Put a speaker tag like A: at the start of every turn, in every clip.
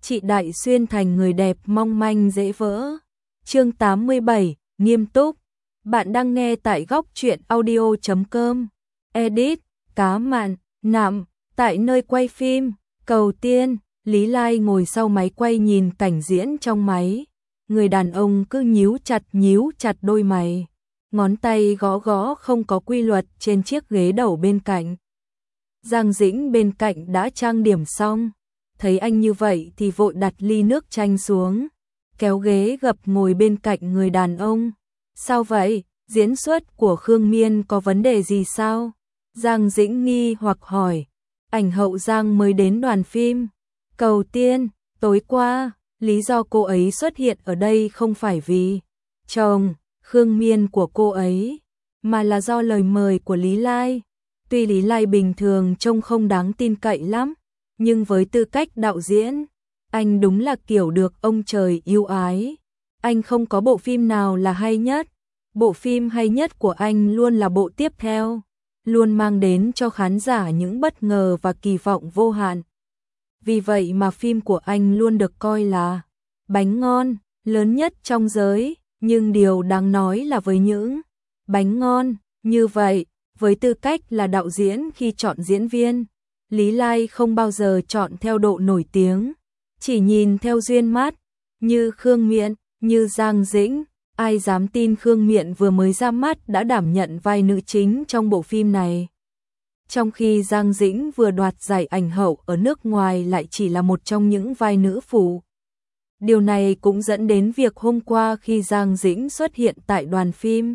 A: chị Đại xuyên thành người đẹp mong manh dễ vỡ. Chương 87, nghiêm túc. Bạn đang nghe tại góc truyện audio.com. Edit, cá mặn, nạm, tại nơi quay phim, Cầu Tiên, Lý Lai ngồi sau máy quay nhìn cảnh diễn trong máy. Người đàn ông cứ nhíu chặt đôi mày. Ngón tay gõ gõ không có quy luật trên chiếc ghế đầu bên cạnh. Giang Dĩnh bên cạnh đã trang điểm xong. Thấy anh như vậy thì vội đặt ly nước chanh xuống. Kéo ghế gập ngồi bên cạnh người đàn ông. Sao vậy? Diễn xuất của Khương Miên có vấn đề gì sao? Giang Dĩnh nghi hoặc hỏi. Ảnh hậu Giang mới đến đoàn phim Cầu Tiên tối qua. Lý do cô ấy xuất hiện ở đây không phải vì chồng Khương Miên của cô ấy, mà là do lời mời của Lý Lai. Tuy Lý Lai bình thường trông không đáng tin cậy lắm, nhưng với tư cách đạo diễn, anh đúng là kiểu được ông trời yêu ái. Anh không có bộ phim nào là hay nhất. Bộ phim hay nhất của anh luôn là bộ tiếp theo, luôn mang đến cho khán giả những bất ngờ và kỳ vọng vô hạn. Vì vậy mà phim của anh luôn được coi là bánh ngon lớn nhất trong giới, nhưng điều đáng nói là với những bánh ngon như vậy, với tư cách là đạo diễn khi chọn diễn viên, Lý Lai không bao giờ chọn theo độ nổi tiếng, chỉ nhìn theo duyên mắt, như Khương Miện, như Giang Dĩnh. Ai dám tin Khương Miện vừa mới ra mắt đã đảm nhận vai nữ chính trong bộ phim này. Trong khi Giang Dĩnh vừa đoạt giải ảnh hậu ở nước ngoài lại chỉ là một trong những vai nữ phụ. Điều này cũng dẫn đến việc hôm qua khi Giang Dĩnh xuất hiện tại đoàn phim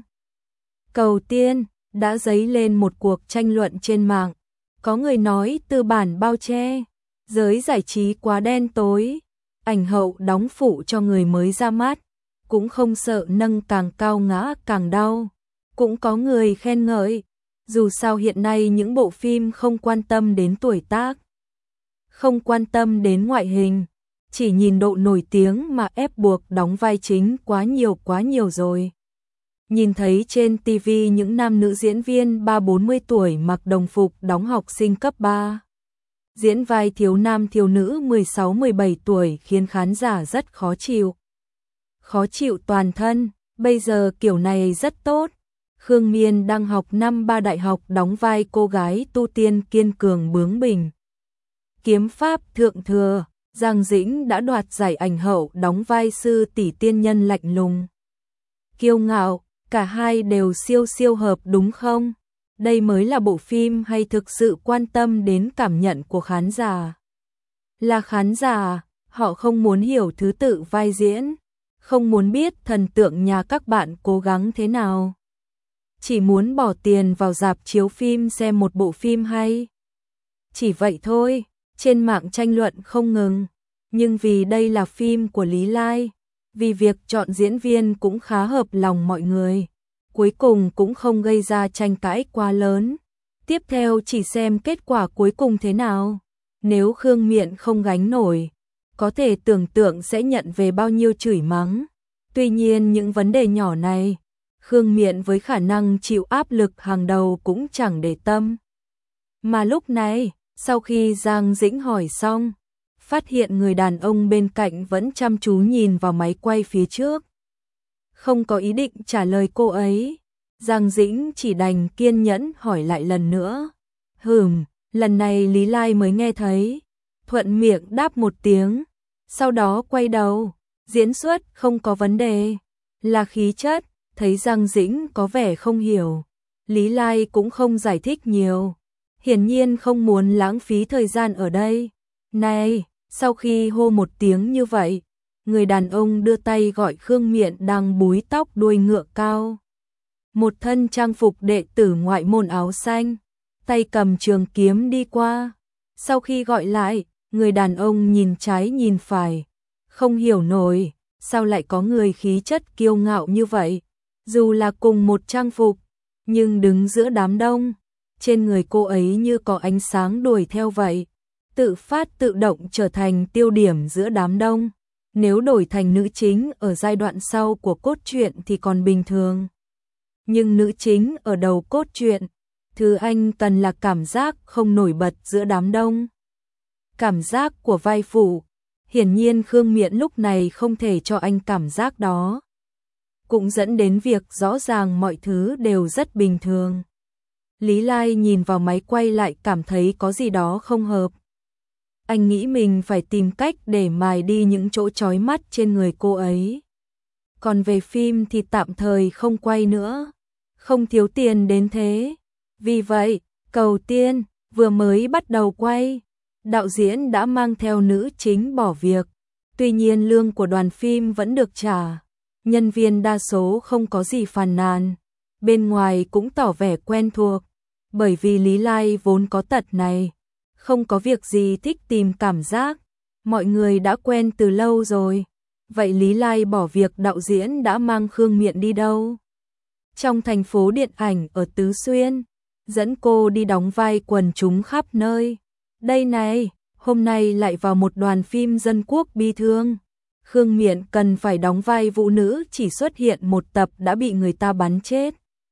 A: Cầu Tiên, đã dấy lên một cuộc tranh luận trên mạng. Có người nói tư bản bao che, giới giải trí quá đen tối, ảnh hậu đóng phụ cho người mới ra mắt, cũng không sợ nâng càng cao ngã càng đau. Cũng có người khen ngợi, dù sao hiện nay những bộ phim không quan tâm đến tuổi tác, không quan tâm đến ngoại hình, chỉ nhìn độ nổi tiếng mà ép buộc đóng vai chính quá nhiều rồi. Nhìn thấy trên TV những nam nữ diễn viên 30-40 tuổi mặc đồng phục đóng học sinh cấp 3. Diễn vai thiếu nam thiếu nữ 16-17 tuổi khiến khán giả rất khó chịu. Khó chịu toàn thân, bây giờ kiểu này rất tốt. Khương Miên đang học năm 3 đại học đóng vai cô gái tu tiên kiên cường bướng bỉnh. Kiếm pháp thượng thừa. Giang Dĩnh đã đoạt giải ảnh hậu đóng vai sư tỷ tiên nhân lạnh lùng, kiêu ngạo, cả hai đều siêu hợp đúng không? Đây mới là bộ phim hay thực sự quan tâm đến cảm nhận của khán giả. Là khán giả, họ không muốn hiểu thứ tự vai diễn, không muốn biết thần tượng nhà các bạn cố gắng thế nào. Chỉ muốn bỏ tiền vào rạp chiếu phim xem một bộ phim hay. Chỉ vậy thôi. Trên mạng tranh luận không ngừng, nhưng vì đây là phim của Lý Lai, vì việc chọn diễn viên cũng khá hợp lòng mọi người, cuối cùng cũng không gây ra tranh cãi quá lớn. Tiếp theo chỉ xem kết quả cuối cùng thế nào. Nếu Khương Miện không gánh nổi, có thể tưởng tượng sẽ nhận về bao nhiêu chửi mắng. Tuy nhiên những vấn đề nhỏ này, Khương Miện với khả năng chịu áp lực hàng đầu cũng chẳng để tâm. Mà lúc này, sau khi Giang Dĩnh hỏi xong, phát hiện người đàn ông bên cạnh vẫn chăm chú nhìn vào máy quay phía trước. Không có ý định trả lời cô ấy, Giang Dĩnh chỉ đành kiên nhẫn hỏi lại lần nữa. Lần này Lý Lai mới nghe thấy, thuận miệng đáp một tiếng, sau đó quay đầu, diễn xuất không có vấn đề, là khí chất. Thấy Giang Dĩnh có vẻ không hiểu, Lý Lai cũng không giải thích nhiều. Hiển nhiên không muốn lãng phí thời gian ở đây. Này, sau khi hô một tiếng như vậy, người đàn ông đưa tay gọi Khương Miện đang búi tóc đuôi ngựa cao. Một thân trang phục đệ tử ngoại môn áo xanh, tay cầm trường kiếm đi qua. Sau khi gọi lại, người đàn ông nhìn trái nhìn phải, không hiểu nổi, sao lại có người khí chất kiêu ngạo như vậy. Dù là cùng một trang phục, nhưng đứng giữa đám đông, trên người cô ấy như có ánh sáng đuổi theo vậy, tự phát tự động trở thành tiêu điểm giữa đám đông. Nếu đổi thành nữ chính ở giai đoạn sau của cốt truyện thì còn bình thường. Nhưng nữ chính ở đầu cốt truyện, thứ anh cần là cảm giác không nổi bật giữa đám đông. Cảm giác của vai phụ, Hiển nhiên Khương Miện lúc này không thể cho anh cảm giác đó. Cũng dẫn đến việc rõ ràng mọi thứ đều rất bình thường. Lý Lai nhìn vào máy quay lại cảm thấy có gì đó không hợp. Anh nghĩ mình phải tìm cách để mài đi những chỗ chói mắt trên người cô ấy. Còn về phim thì tạm thời không quay nữa. Không thiếu tiền đến thế. Vì vậy, Cầu Tiên vừa mới bắt đầu quay, đạo diễn đã mang theo nữ chính bỏ việc. Tuy nhiên lương của đoàn phim vẫn được trả. Nhân viên đa số không có gì phàn nàn. Bên ngoài cũng tỏ vẻ quen thuộc. Bởi vì Lý Lai vốn có tật này. Không có việc gì thích tìm cảm giác. Mọi người đã quen từ lâu rồi. Vậy Lý Lai bỏ việc đạo diễn đã mang Khương Miện đi đâu? Trong thành phố điện ảnh ở Tứ Xuyên, dẫn cô đi đóng vai quần chúng khắp nơi. Đây này, hôm nay lại vào một đoàn phim dân quốc bi thương. Khương Miện cần phải đóng vai vũ nữ, chỉ xuất hiện một tập đã bị người ta bắn chết.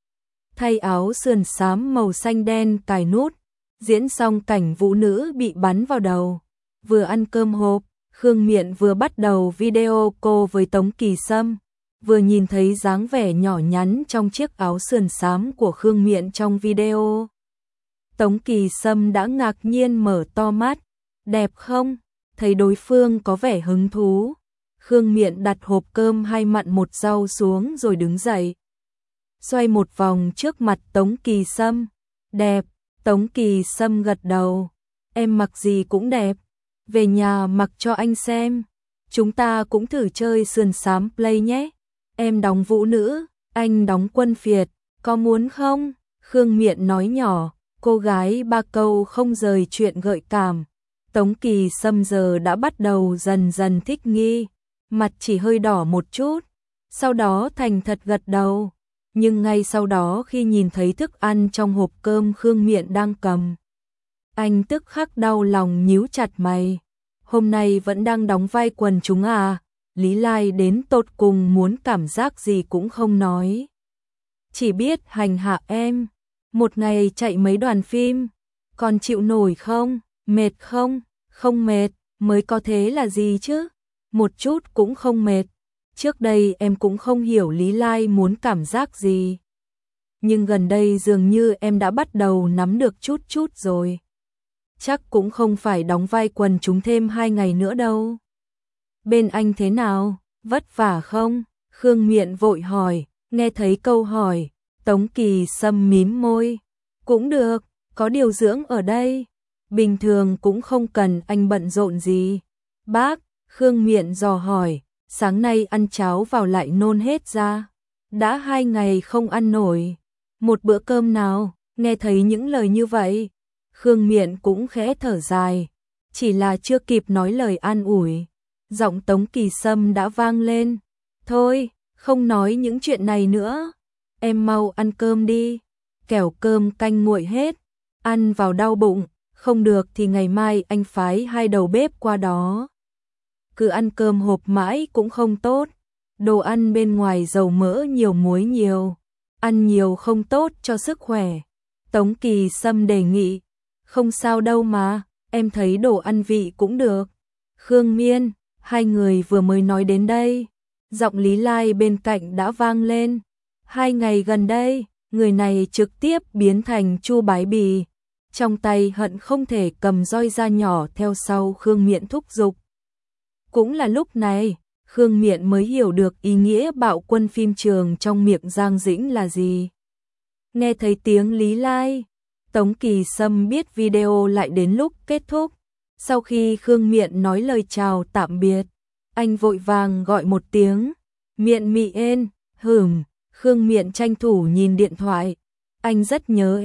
A: Thay áo sườn xám màu xanh đen cài nút, diễn xong cảnh vũ nữ bị bắn vào đầu. Vừa ăn cơm hộp, Khương Miện vừa bắt đầu video cô với Tống Kỳ Sâm, vừa nhìn thấy dáng vẻ nhỏ nhắn trong chiếc áo sườn xám của Khương Miện trong video. Tống Kỳ Sâm đã ngạc nhiên mở to mắt, đẹp không? Thấy đối phương có vẻ hứng thú. Khương Miện đặt hộp cơm 2 mặn 1 rau xuống rồi đứng dậy. Xoay một vòng trước mặt Tống Kỳ Sâm. Đẹp, Tống Kỳ Sâm gật đầu. Em mặc gì cũng đẹp. Về nhà mặc cho anh xem. Chúng ta cũng thử chơi sườn xám play nhé. Em đóng vũ nữ, anh đóng quân Việt, có muốn không? Khương Miện nói nhỏ, cô gái 3 câu không rời chuyện gợi cảm. Tống Kỳ Sâm giờ đã bắt đầu dần dần thích nghi, mặt chỉ hơi đỏ một chút, sau đó thành thật gật đầu. Nhưng ngay sau đó khi nhìn thấy thức ăn trong hộp cơm Khương Miện đang cầm, anh tức khắc đau lòng nhíu chặt mày. Hôm nay vẫn đang đóng vai quần chúng à? Lý Lai đến tột cùng muốn cảm giác gì cũng không nói. Chỉ biết hành hạ em. Một ngày chạy mấy đoàn phim. Còn chịu nổi không? Mệt không? Không mệt, mới có thế là gì chứ? Một chút cũng không mệt. Trước đây em cũng không hiểu Lý Lai muốn cảm giác gì. Nhưng gần đây dường như em đã bắt đầu nắm được chút chút rồi. Chắc cũng không phải đóng vai quần chúng thêm 2 ngày nữa đâu. Bên anh thế nào, vất vả không? Khương Miện vội hỏi, nghe thấy câu hỏi, Tống Kỳ Sâm mím môi. Cũng được, có điều dưỡng ở đây. Bình thường cũng không cần anh bận rộn gì. Bác, Khương Miện dò hỏi, sáng nay ăn cháo vào lại nôn hết ra. Đã 2 ngày không ăn nổi. Một bữa cơm nào, nghe thấy những lời như vậy. Khương Miện cũng khẽ thở dài, chỉ là chưa kịp nói lời an ủi. Giọng Tống Kỳ Sâm đã vang lên. Thôi, không nói những chuyện này nữa. Em mau ăn cơm đi. Kẻo cơm canh nguội hết. Ăn vào đau bụng. Không được thì ngày mai anh phái 2 đầu bếp qua đó. Cứ ăn cơm hộp mãi cũng không tốt. Đồ ăn bên ngoài dầu mỡ nhiều muối nhiều. Ăn nhiều không tốt cho sức khỏe. Tống Kỳ Sâm đề nghị. Không sao đâu mà, em thấy đồ ăn vị cũng được. Khương Miên, hai người vừa mới nói đến đây. Giọng Lý Lai bên cạnh đã vang lên. 2 ngày gần đây, người này trực tiếp biến thành Chu Bái Bì. Trong tay hận không thể cầm roi da nhỏ theo sau Khương Miện thúc giục. Cũng là lúc này, Khương Miện mới hiểu được ý nghĩa bạo quân phim trường trong miệng Giang Dĩnh là gì. Nghe thấy tiếng Lý Lai, Tống Kỳ Sâm biết video lại đến lúc kết thúc. Sau khi Khương Miện nói lời chào tạm biệt, anh vội vàng gọi một tiếng. Miện Mị Ên, Khương Miện tranh thủ nhìn điện thoại. Anh rất nhớ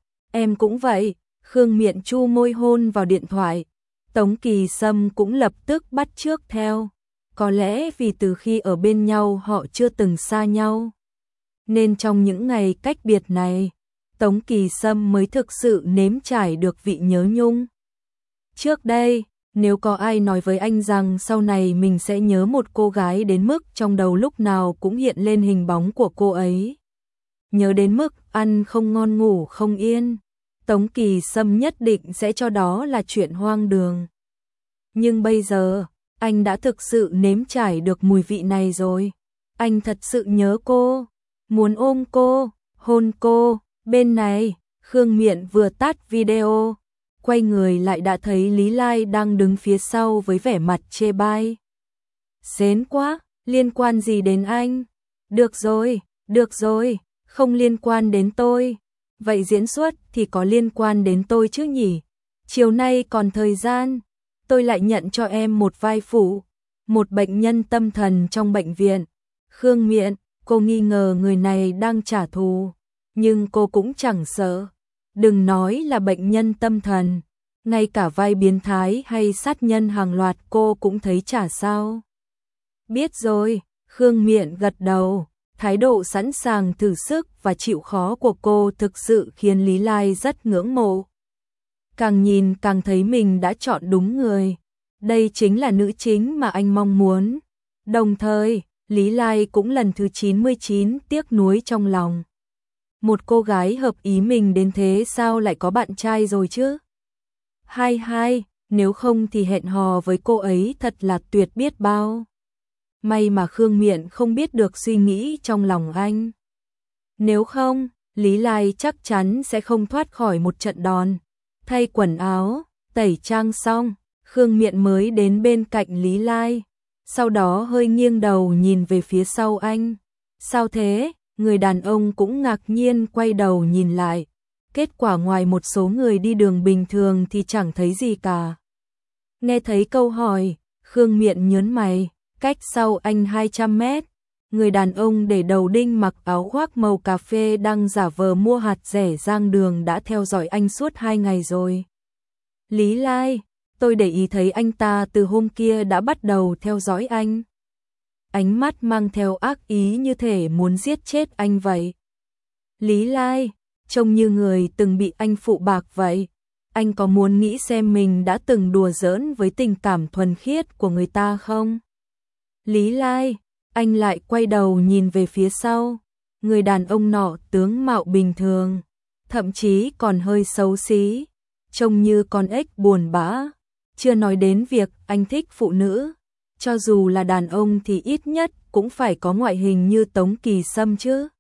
A: em cũng vậy. Khương Miện chu môi hôn vào điện thoại. Tống Kỳ Sâm cũng lập tức bắt chước theo. Có lẽ vì từ khi ở bên nhau họ chưa từng xa nhau. Nên trong những ngày cách biệt này, Tống Kỳ Sâm mới thực sự nếm trải được vị nhớ nhung. Trước đây, nếu có ai nói với anh rằng sau này mình sẽ nhớ một cô gái đến mức trong đầu lúc nào cũng hiện lên hình bóng của cô ấy. Nhớ đến mức ăn không ngon ngủ không yên, Tống Kỳ Sâm nhất định sẽ cho đó là chuyện hoang đường. Nhưng bây giờ, Anh đã thực sự nếm trải được mùi vị này rồi. Anh thật sự nhớ cô, muốn ôm cô, hôn cô. Bên này, Khương Miện vừa tắt video, quay người lại đã thấy Lý Lai đang đứng phía sau với vẻ mặt chê bai. Xến quá, liên quan gì đến anh? Được rồi, không liên quan đến tôi. Vậy diễn xuất thì có liên quan đến tôi chứ nhỉ? Chiều nay còn thời gian, tôi lại nhận cho em một vai phụ, một bệnh nhân tâm thần trong bệnh viện. Khương Miện, cô nghi ngờ người này đang trả thù, nhưng cô cũng chẳng sợ. Đừng nói là bệnh nhân tâm thần, ngay cả vai biến thái hay sát nhân hàng loạt cô cũng thấy chả sao. Biết rồi, Khương Miện gật đầu, thái độ sẵn sàng thử sức và chịu khó của cô thực sự khiến Lý Lai rất ngưỡng mộ. Càng nhìn càng thấy mình đã chọn đúng người. Đây chính là nữ chính mà anh mong muốn. Đồng thời, Lý Lai cũng lần thứ 99 tiếc nuối trong lòng. Một cô gái hợp ý mình đến thế sao lại có bạn trai rồi chứ? Hai, nếu không thì hẹn hò với cô ấy thật là tuyệt biết bao. May mà Khương Miện không biết được suy nghĩ trong lòng anh. Nếu không, Lý Lai chắc chắn sẽ không thoát khỏi một trận đòn. Thay quần áo, tẩy trang xong, Khương Miện mới đến bên cạnh Lý Lai. Sau đó hơi nghiêng đầu nhìn về phía sau anh. Sao thế? Người đàn ông cũng ngạc nhiên quay đầu nhìn lại. Kết quả ngoài một số người đi đường bình thường thì chẳng thấy gì cả. Nghe thấy câu hỏi, Khương Miện nhớn mày. Cách sau anh 200 mét, người đàn ông để đầu đinh mặc áo khoác màu cà phê đang giả vờ mua hạt rẻ giang đường đã theo dõi anh suốt 2 ngày rồi. Lý Lai, tôi để ý thấy anh ta từ hôm kia đã bắt đầu theo dõi anh. Ánh mắt mang theo ác ý như thể muốn giết chết anh vậy. Lý Lai, trông như người từng bị anh phụ bạc vậy. Anh có muốn nghĩ xem mình đã từng đùa giỡn với tình cảm thuần khiết của người ta không? Lý Lai, anh lại quay đầu nhìn về phía sau. Người đàn ông nọ tướng mạo bình thường, thậm chí còn hơi xấu xí, trông như con ếch buồn bã. Chưa nói đến việc anh thích phụ nữ, cho dù là đàn ông thì ít nhất cũng phải có ngoại hình như Tống Kỳ Sâm chứ.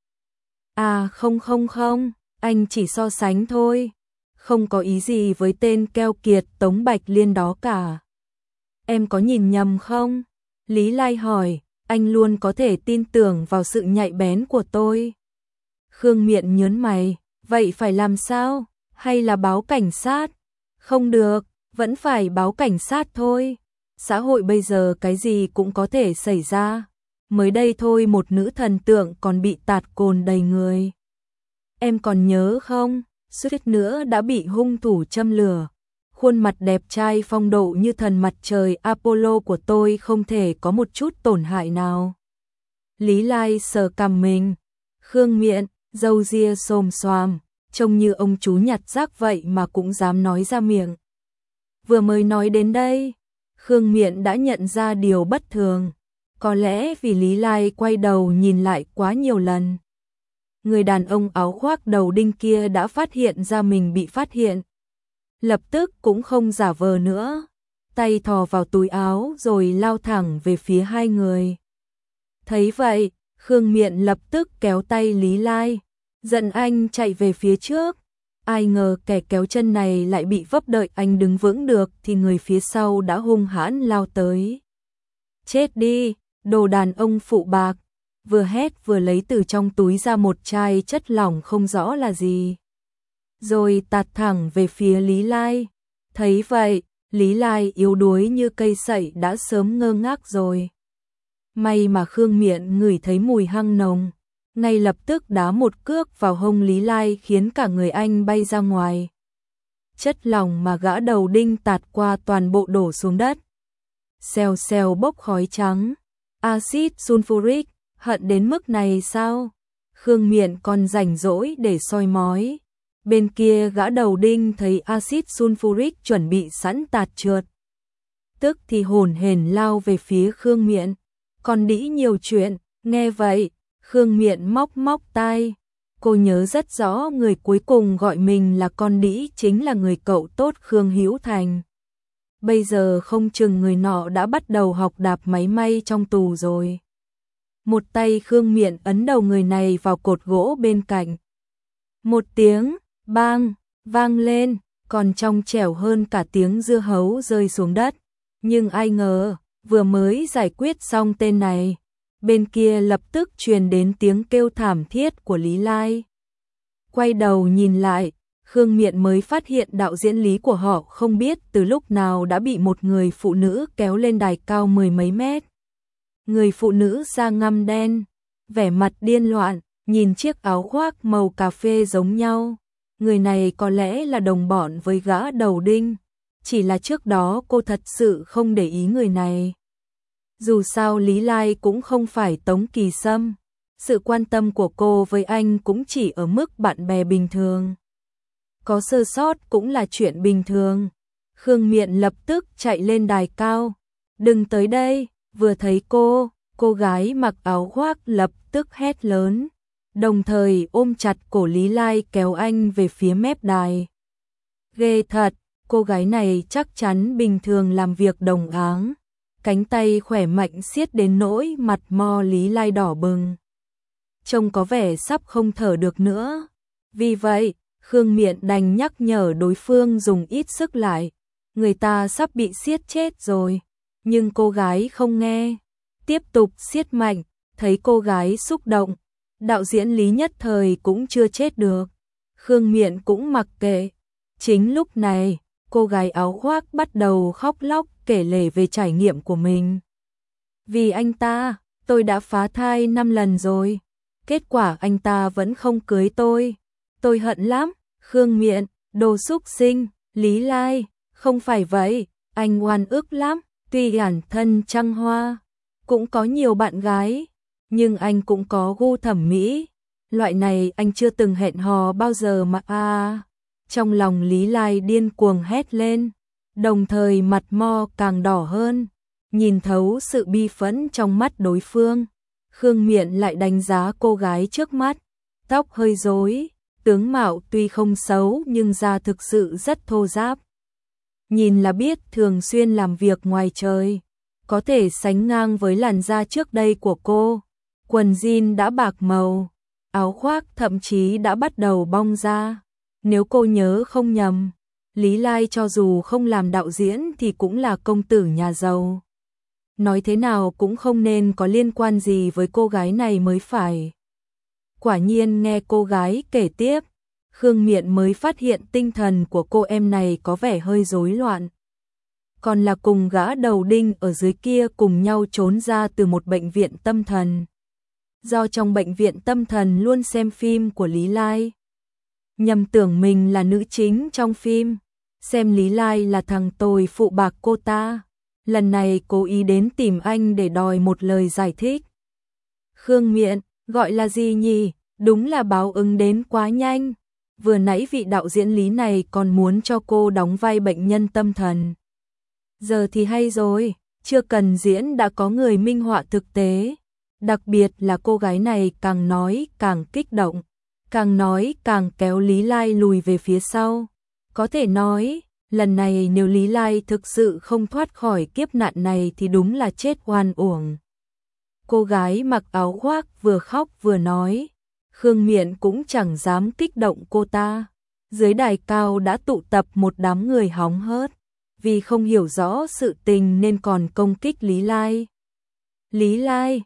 A: À không, anh chỉ so sánh thôi, không có ý gì với tên keo kiệt Tống Bạch Liên đó cả. Em có nhìn nhầm không? Lý Lai hỏi, anh luôn có thể tin tưởng vào sự nhạy bén của tôi. Khương Miện nhớn mày, vậy phải làm sao? Hay là báo cảnh sát? Không được, vẫn phải báo cảnh sát thôi. Xã hội bây giờ cái gì cũng có thể xảy ra. Mới đây thôi một nữ thần tượng còn bị tạt cồn đầy người. Em còn nhớ không? Suýt nữa đã bị hung thủ châm lửa. Khuôn mặt đẹp trai phong độ như thần mặt trời Apollo của tôi không thể có một chút tổn hại nào. Lý Lai sờ cằm mình. Khương Miện, râu ria xồm xoàm, trông như ông chú nhặt rác vậy mà cũng dám nói ra miệng. Vừa mới nói đến đây, Khương Miện đã nhận ra điều bất thường. Có lẽ vì Lý Lai quay đầu nhìn lại quá nhiều lần. Người đàn ông áo khoác đầu đinh kia đã phát hiện ra mình bị phát hiện. Lập tức cũng không giả vờ nữa, tay thò vào túi áo rồi lao thẳng về phía hai người. Thấy vậy, Khương Miện lập tức kéo tay Lý Lai, giận anh chạy về phía trước. Ai ngờ kẻ kéo chân này lại bị vấp, đợi anh đứng vững được thì người phía sau đã hung hãn lao tới. Chết đi, đồ đàn ông phụ bạc, vừa hét vừa lấy từ trong túi ra một chai chất lỏng không rõ là gì. Rồi tạt thẳng về phía Lý Lai. Thấy vậy, Lý Lai yếu đuối như cây sậy đã sớm ngơ ngác rồi. May mà Khương Miện ngửi thấy mùi hăng nồng, ngay lập tức đá một cước vào hông Lý Lai khiến cả người anh bay ra ngoài. Chất lỏng mà gã đầu đinh tạt qua toàn bộ đổ xuống đất. Xèo xèo bốc khói trắng. Axit sulfuric, hận đến mức này sao? Khương Miện còn rảnh rỗi để soi mói. Bên kia gã đầu đinh thấy axit sulfuric chuẩn bị sẵn tạt trượt. Tức thì hổn hển lao về phía Khương Miện. Còn đĩ nhiều chuyện, nghe vậy, Khương Miện móc tai. Cô nhớ rất rõ người cuối cùng gọi mình là con đĩ chính là người cậu tốt Khương Hữu Thành. bây giờ không chừng người nọ đã bắt đầu học đạp máy may trong tù rồi. Một tay Khương Miện ấn đầu người này vào cột gỗ bên cạnh. Một tiếng bang vang lên, còn trong trẻo hơn cả tiếng dưa hấu rơi xuống đất. Nhưng ai ngờ, vừa mới giải quyết xong tên này, bên kia lập tức truyền đến tiếng kêu thảm thiết của Lý Lai. Quay đầu nhìn lại, Khương Miện mới phát hiện đạo diễn Lý của họ không biết từ lúc nào đã bị một người phụ nữ kéo lên đài cao mười mấy mét. Người phụ nữ da ngăm đen, vẻ mặt điên loạn, nhìn chiếc áo khoác màu cà phê giống nhau. Người này có lẽ là đồng bọn với gã đầu đinh, chỉ là trước đó cô thật sự không để ý người này. Dù sao Lý Lai cũng không phải Tống Kỳ Sâm, sự quan tâm của cô với anh cũng chỉ ở mức bạn bè bình thường. Có sơ sót cũng là chuyện bình thường. Khương Miện lập tức chạy lên đài cao. Đừng tới đây, vừa thấy cô gái mặc áo khoác lập tức hét lớn, đồng thời ôm chặt cổ Lý Lai kéo anh về phía mép đài. Ghê thật, cô gái này chắc chắn bình thường làm việc đồng áng. Cánh tay khỏe mạnh siết đến nỗi mặt mo Lý Lai đỏ bừng. Trông có vẻ sắp không thở được nữa. Vì vậy, Khương Miện đành nhắc nhở đối phương dùng ít sức lại. Người ta sắp bị siết chết rồi. Nhưng cô gái không nghe. Tiếp tục siết mạnh, thấy cô gái xúc động. Đạo diễn Lý nhất thời cũng chưa chết được. Khương Miện cũng mặc kệ. Chính lúc này, cô gái áo khoác bắt đầu khóc lóc kể lể về trải nghiệm của mình. Vì anh ta, tôi đã phá thai 5 lần rồi. Kết quả anh ta vẫn không cưới tôi. Tôi hận lắm. Khương Miện, đồ xúc sinh. Lý Lai, không phải vậy, anh oan ức lắm. Tuy bản thân trăng hoa, cũng có nhiều bạn gái, nhưng anh cũng có gu thẩm mỹ. Loại này anh chưa từng hẹn hò bao giờ mà Trong lòng Lý Lai điên cuồng hét lên, đồng thời mặt mo càng đỏ hơn, nhìn thấu sự bi phẫn trong mắt đối phương. Khương Miện lại đánh giá cô gái trước mắt, tóc hơi rối, tướng mạo tuy không xấu nhưng da thực sự rất thô ráp. Nhìn là biết thường xuyên làm việc ngoài trời, có thể sánh ngang với làn da trước đây của cô. Quần jean đã bạc màu, áo khoác thậm chí đã bắt đầu bong ra. Nếu cô nhớ không nhầm, Lý Lai cho dù không làm đạo diễn thì cũng là công tử nhà giàu. Nói thế nào cũng không nên có liên quan gì với cô gái này mới phải. Quả nhiên nghe cô gái kể tiếp, Khương Miện mới phát hiện tinh thần của cô em này có vẻ hơi rối loạn. Còn là cùng gã đầu đinh ở dưới kia cùng nhau trốn ra từ một bệnh viện tâm thần. Do trong bệnh viện tâm thần luôn xem phim của Lý Lai, nhầm tưởng mình là nữ chính trong phim, xem Lý Lai là thằng tồi phụ bạc cô ta. Lần này cố ý đến tìm anh để đòi một lời giải thích. Khương Miện, gọi là gì nhỉ? Đúng là báo ứng đến quá nhanh. Vừa nãy vị đạo diễn Lý này còn muốn cho cô đóng vai bệnh nhân tâm thần. Giờ thì hay rồi, chưa cần diễn đã có người minh họa thực tế. Đặc biệt là cô gái này càng nói càng kích động, càng nói càng kéo Lý Lai lùi về phía sau. Có thể nói, lần này nếu Lý Lai thực sự không thoát khỏi kiếp nạn này thì đúng là chết oan uổng. Cô gái mặc áo khoác vừa khóc vừa nói, Khương Miện cũng chẳng dám kích động cô ta. Dưới đài cao đã tụ tập một đám người hóng hớt, vì không hiểu rõ sự tình nên còn công kích Lý Lai. Lý Lai,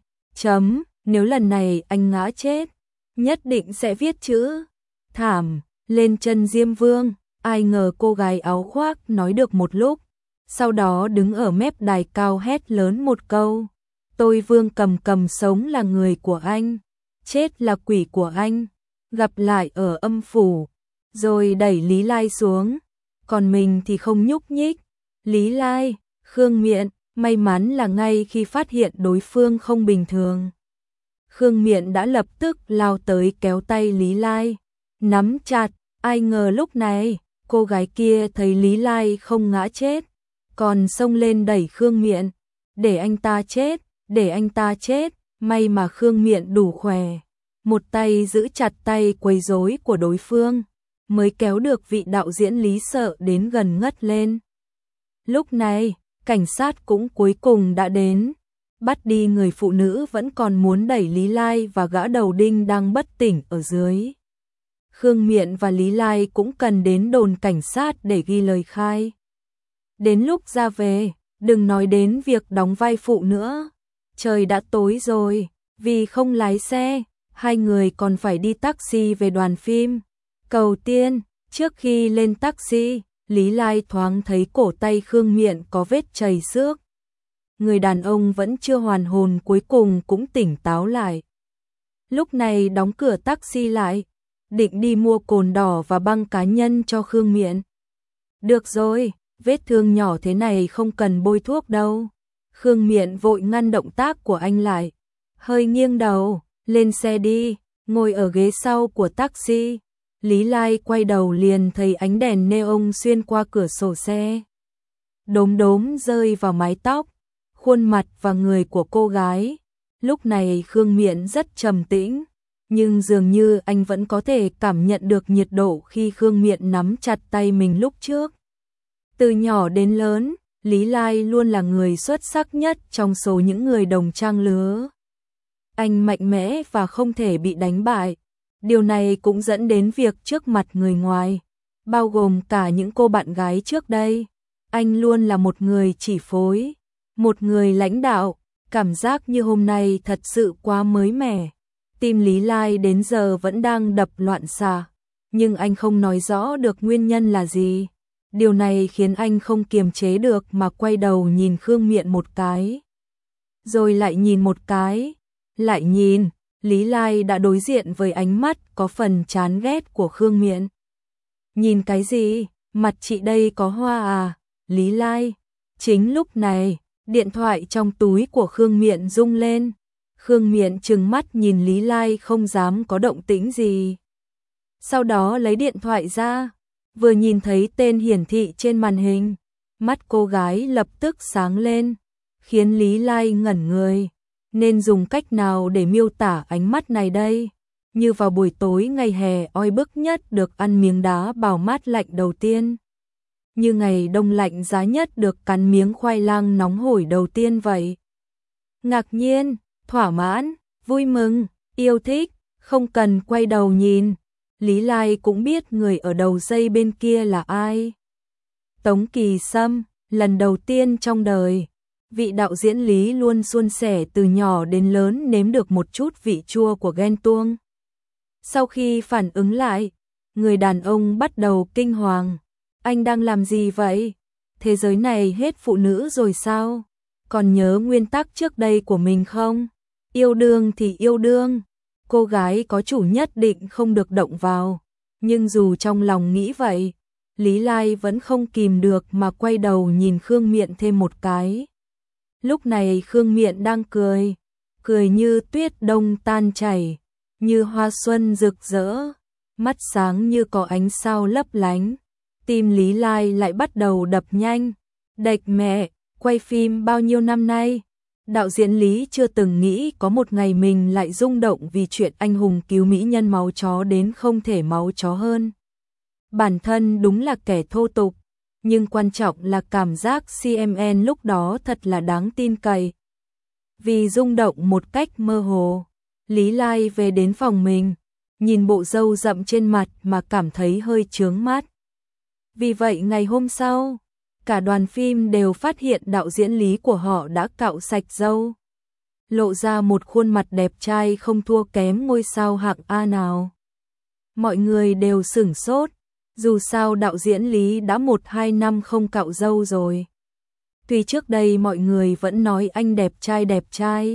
A: nếu lần này anh ngã chết, nhất định sẽ viết chữ thảm lên chân Diêm Vương. Ai ngờ cô gái áo khoác nói được một lúc, sau đó đứng ở mép đài cao hét lớn một câu. Tôi Vương Cầm sống là người của anh, chết là quỷ của anh, gặp lại ở âm phủ. Rồi đẩy Lý Lai xuống, còn mình thì không nhúc nhích. Lý Lai, Khương Miện, may mắn là ngay khi phát hiện đối phương không bình thường, Khương Miện đã lập tức lao tới kéo tay Lý Lai, nắm chặt. Ai ngờ lúc này, cô gái kia thấy Lý Lai không ngã chết, còn xông lên đẩy Khương Miện. Để anh ta chết, để anh ta chết. May mà Khương Miện đủ khỏe, một tay giữ chặt tay quấy rối của đối phương, mới kéo được vị đạo diễn Lý sợ đến gần ngất lên. Lúc này, cảnh sát cũng cuối cùng đã đến. Bắt đi người phụ nữ vẫn còn muốn đẩy Lý Lai và gã đầu đinh đang bất tỉnh ở dưới. Khương Miện và Lý Lai cũng cần đến đồn cảnh sát để ghi lời khai. Đến lúc ra về, đừng nói đến việc đóng vai phụ nữa. Trời đã tối rồi, vì không lái xe, hai người còn phải đi taxi về đoàn phim. Cầu Tiên, trước khi lên taxi, Lý Lai thoáng thấy cổ tay Khương Miện có vết chảy xước. Người đàn ông vẫn chưa hoàn hồn cuối cùng cũng tỉnh táo lại. Lúc này đóng cửa taxi lại, định đi mua cồn đỏ và băng cá nhân cho Khương Miện. Được rồi, vết thương nhỏ thế này không cần bôi thuốc đâu. Khương Miện vội ngăn động tác của anh lại. Hơi nghiêng đầu, lên xe đi, ngồi ở ghế sau của taxi. Lý Lai quay đầu liền thấy ánh đèn neon xuyên qua cửa sổ xe. Đốm đốm rơi vào mái tóc, khuôn mặt và người của cô gái. Lúc này Khương Miện rất trầm tĩnh, nhưng dường như anh vẫn có thể cảm nhận được nhiệt độ khi Khương Miện nắm chặt tay mình lúc trước. Từ nhỏ đến lớn, Lý Lai luôn là người xuất sắc nhất trong số những người đồng trang lứa. Anh mạnh mẽ và không thể bị đánh bại. Điều này cũng dẫn đến việc trước mặt người ngoài, bao gồm cả những cô bạn gái trước đây. Anh luôn là một người chỉ phối, một người lãnh đạo. Cảm giác như hôm nay thật sự quá mới mẻ. Tim Lý Lai đến giờ vẫn đang đập loạn xạ, nhưng anh không nói rõ được nguyên nhân là gì. Điều này khiến anh không kiềm chế được mà quay đầu nhìn Khương Miện một cái. Rồi lại nhìn một cái, lại nhìn, Lý Lai đã đối diện với ánh mắt có phần chán ghét của Khương Miện. Nhìn cái gì, mặt chị đây có hoa à, Lý Lai. Chính lúc này, điện thoại trong túi của Khương Miện rung lên. Khương Miện trừng mắt nhìn Lý Lai không dám có động tĩnh gì. Sau đó lấy điện thoại ra, vừa nhìn thấy tên hiển thị trên màn hình, mắt cô gái lập tức sáng lên, khiến Lý Lai ngẩn người. Nên dùng cách nào để miêu tả ánh mắt này đây? Như vào buổi tối ngày hè oi bức nhất được ăn miếng đá bào mát lạnh đầu tiên. Như ngày đông lạnh giá nhất được cắn miếng khoai lang nóng hổi đầu tiên vậy. Ngạc nhiên, thỏa mãn, vui mừng, yêu thích, không cần quay đầu nhìn. Lý Lai cũng biết người ở đầu dây bên kia là ai. Tống Kỳ Sâm, lần đầu tiên trong đời, vị đạo diễn Lý luôn suôn sẻ từ nhỏ đến lớn nếm được một chút vị chua của ghen tuông. Sau khi phản ứng lại, người đàn ông bắt đầu kinh hoàng. Anh đang làm gì vậy? Thế giới này hết phụ nữ rồi sao? Còn nhớ nguyên tắc trước đây của mình không? Yêu đương thì yêu đương. Cô gái có chủ nhất định không được động vào. Nhưng dù trong lòng nghĩ vậy, Lý Lai vẫn không kìm được mà quay đầu nhìn Khương Miện thêm một cái. Lúc này Khương Miện đang cười, cười như tuyết đông tan chảy, như hoa xuân rực rỡ, mắt sáng như có ánh sao lấp lánh. Tim Lý Lai lại bắt đầu đập nhanh. Đệch mẹ, quay phim bao nhiêu năm nay, đạo diễn Lý chưa từng nghĩ có một ngày mình lại rung động vì chuyện anh hùng cứu mỹ nhân máu chó đến không thể máu chó hơn. Bản thân đúng là kẻ thô tục, nhưng quan trọng là cảm giác CMN lúc đó thật là đáng tin cậy. Vì rung động một cách mơ hồ, Lý Lai về đến phòng mình, nhìn bộ râu rậm trên mặt mà cảm thấy hơi chướng mắt. Vì vậy ngày hôm sau, cả đoàn phim đều phát hiện đạo diễn Lý của họ đã cạo sạch râu, lộ ra một khuôn mặt đẹp trai không thua kém ngôi sao hạng A nào. Mọi người đều sửng sốt, dù sao đạo diễn Lý đã 1-2 năm không cạo râu rồi. Tuy trước đây mọi người vẫn nói anh đẹp trai,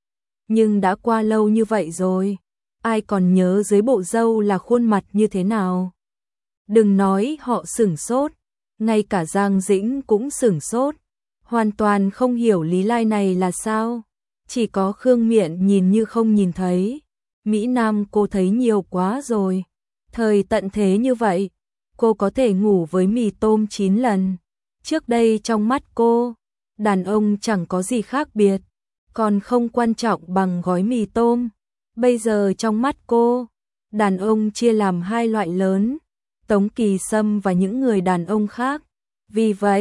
A: nhưng đã qua lâu như vậy rồi, ai còn nhớ dưới bộ râu là khuôn mặt như thế nào. Đừng nói họ sửng sốt, ngay cả Giang Dĩnh cũng sửng sốt, hoàn toàn không hiểu Lý Lai này là sao. Chỉ có Khương Miện nhìn như không nhìn thấy. Mỹ Nam cô thấy nhiều quá rồi. Thời tận thế như vậy, cô có thể ngủ với mì tôm 9 lần. Trước đây trong mắt cô, đàn ông chẳng có gì khác biệt, còn không quan trọng bằng gói mì tôm. Bây giờ trong mắt cô, đàn ông chia làm hai loại lớn, Tống Kỳ Sâm và những người đàn ông khác. Vì vậy,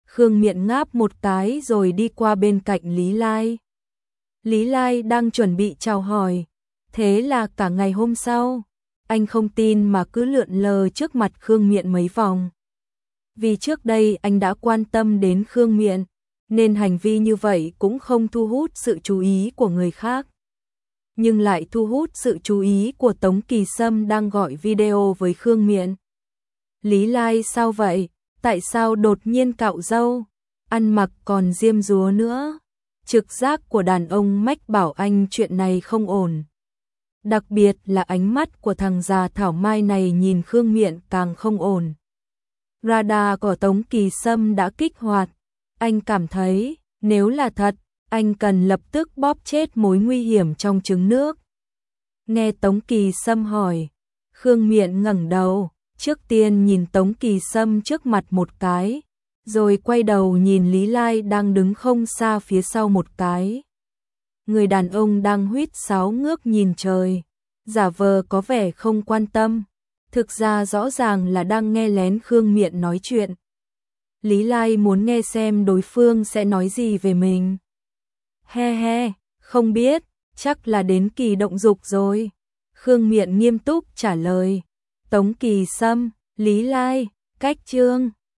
A: Khương Miện ngáp một cái rồi đi qua bên cạnh Lý Lai. Lý Lai đang chuẩn bị chào hỏi. Thế là cả ngày hôm sau, anh không tin mà cứ lượn lờ trước mặt Khương Miện mấy vòng. Vì trước đây anh đã quan tâm đến Khương Miện, nên hành vi như vậy cũng không thu hút sự chú ý của người khác. Nhưng lại thu hút sự chú ý của Tống Kỳ Sâm đang gọi video với Khương Miện. Lý Lai sao vậy? Tại sao đột nhiên cạo râu? Ăn mặc còn diêm dúa nữa. Trực giác của đàn ông mách bảo anh chuyện này không ổn. Đặc biệt là ánh mắt của thằng già thảo mai này nhìn Khương Miện càng không ổn. Radar của Tống Kỳ Sâm đã kích hoạt. Anh cảm thấy, nếu là thật, anh cần lập tức bóp chết mối nguy hiểm trong trứng nước. Nghe Tống Kỳ Sâm hỏi, Khương Miện ngẩng đầu, trước tiên nhìn Tống Kỳ Sâm trước mặt một cái, rồi quay đầu nhìn Lý Lai đang đứng không xa phía sau một cái. Người đàn ông đang huýt sáo ngước nhìn trời, giả vờ có vẻ không quan tâm, thực ra rõ ràng là đang nghe lén Khương Miện nói chuyện. Lý Lai muốn nghe xem đối phương sẽ nói gì về mình. He he, không biết, chắc là đến kỳ động dục rồi. Khương Miện nghiêm túc trả lời. Tống Kỳ Sâm, Lý Lai, cách chương.